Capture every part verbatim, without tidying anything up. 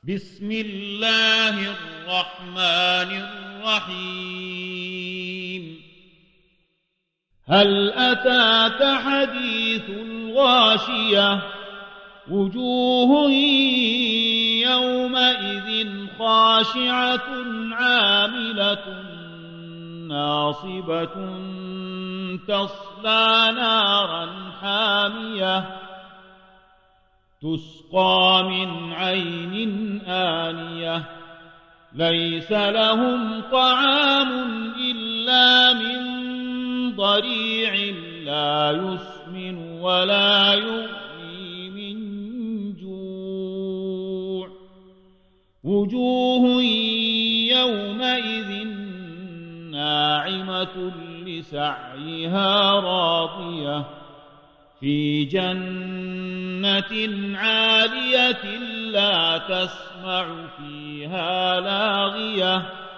بسم الله الرحمن الرحيم هل أتاك حديث الغاشية وجوه يومئذ خاشعة عاملة ناصبة تصلى نارا حامية تسقى من عين آنية ليس لهم طعام إلا من ضريع لا يسمن ولا يغني من جوع وجوه يومئذ ناعمة لسعيها راضية في جنة عالية لا تسمع فيها لاغية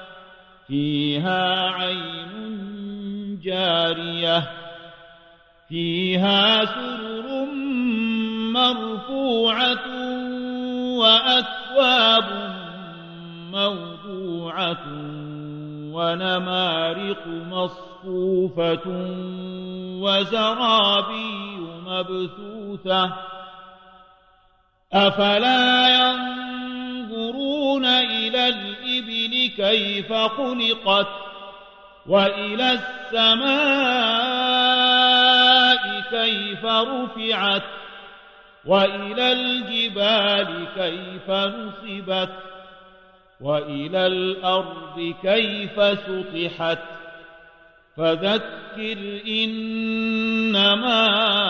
فيها عين جارية فيها سرر مرفوعة وأكواب موضوعة ونمارق مصفوفة وزرابي مبثوثة أفلا ينظرون إلى الإبل كيف خلقت وإلى السماء كيف رفعت وإلى الجبال كيف نصبت وإلى الأرض كيف سطحت فذكر إنما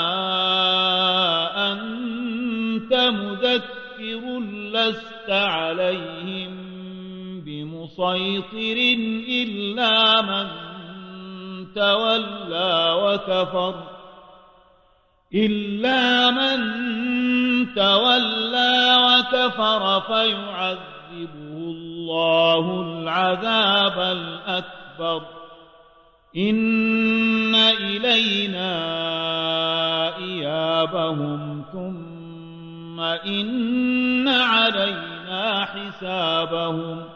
أنت مذكر لست عليهم بمسيطر إلا من تولى وكفر إلا من تولى وكفر فيعذبه الله العذاب الأكبر إن إلينا إيابهم ثم إن علينا حسابهم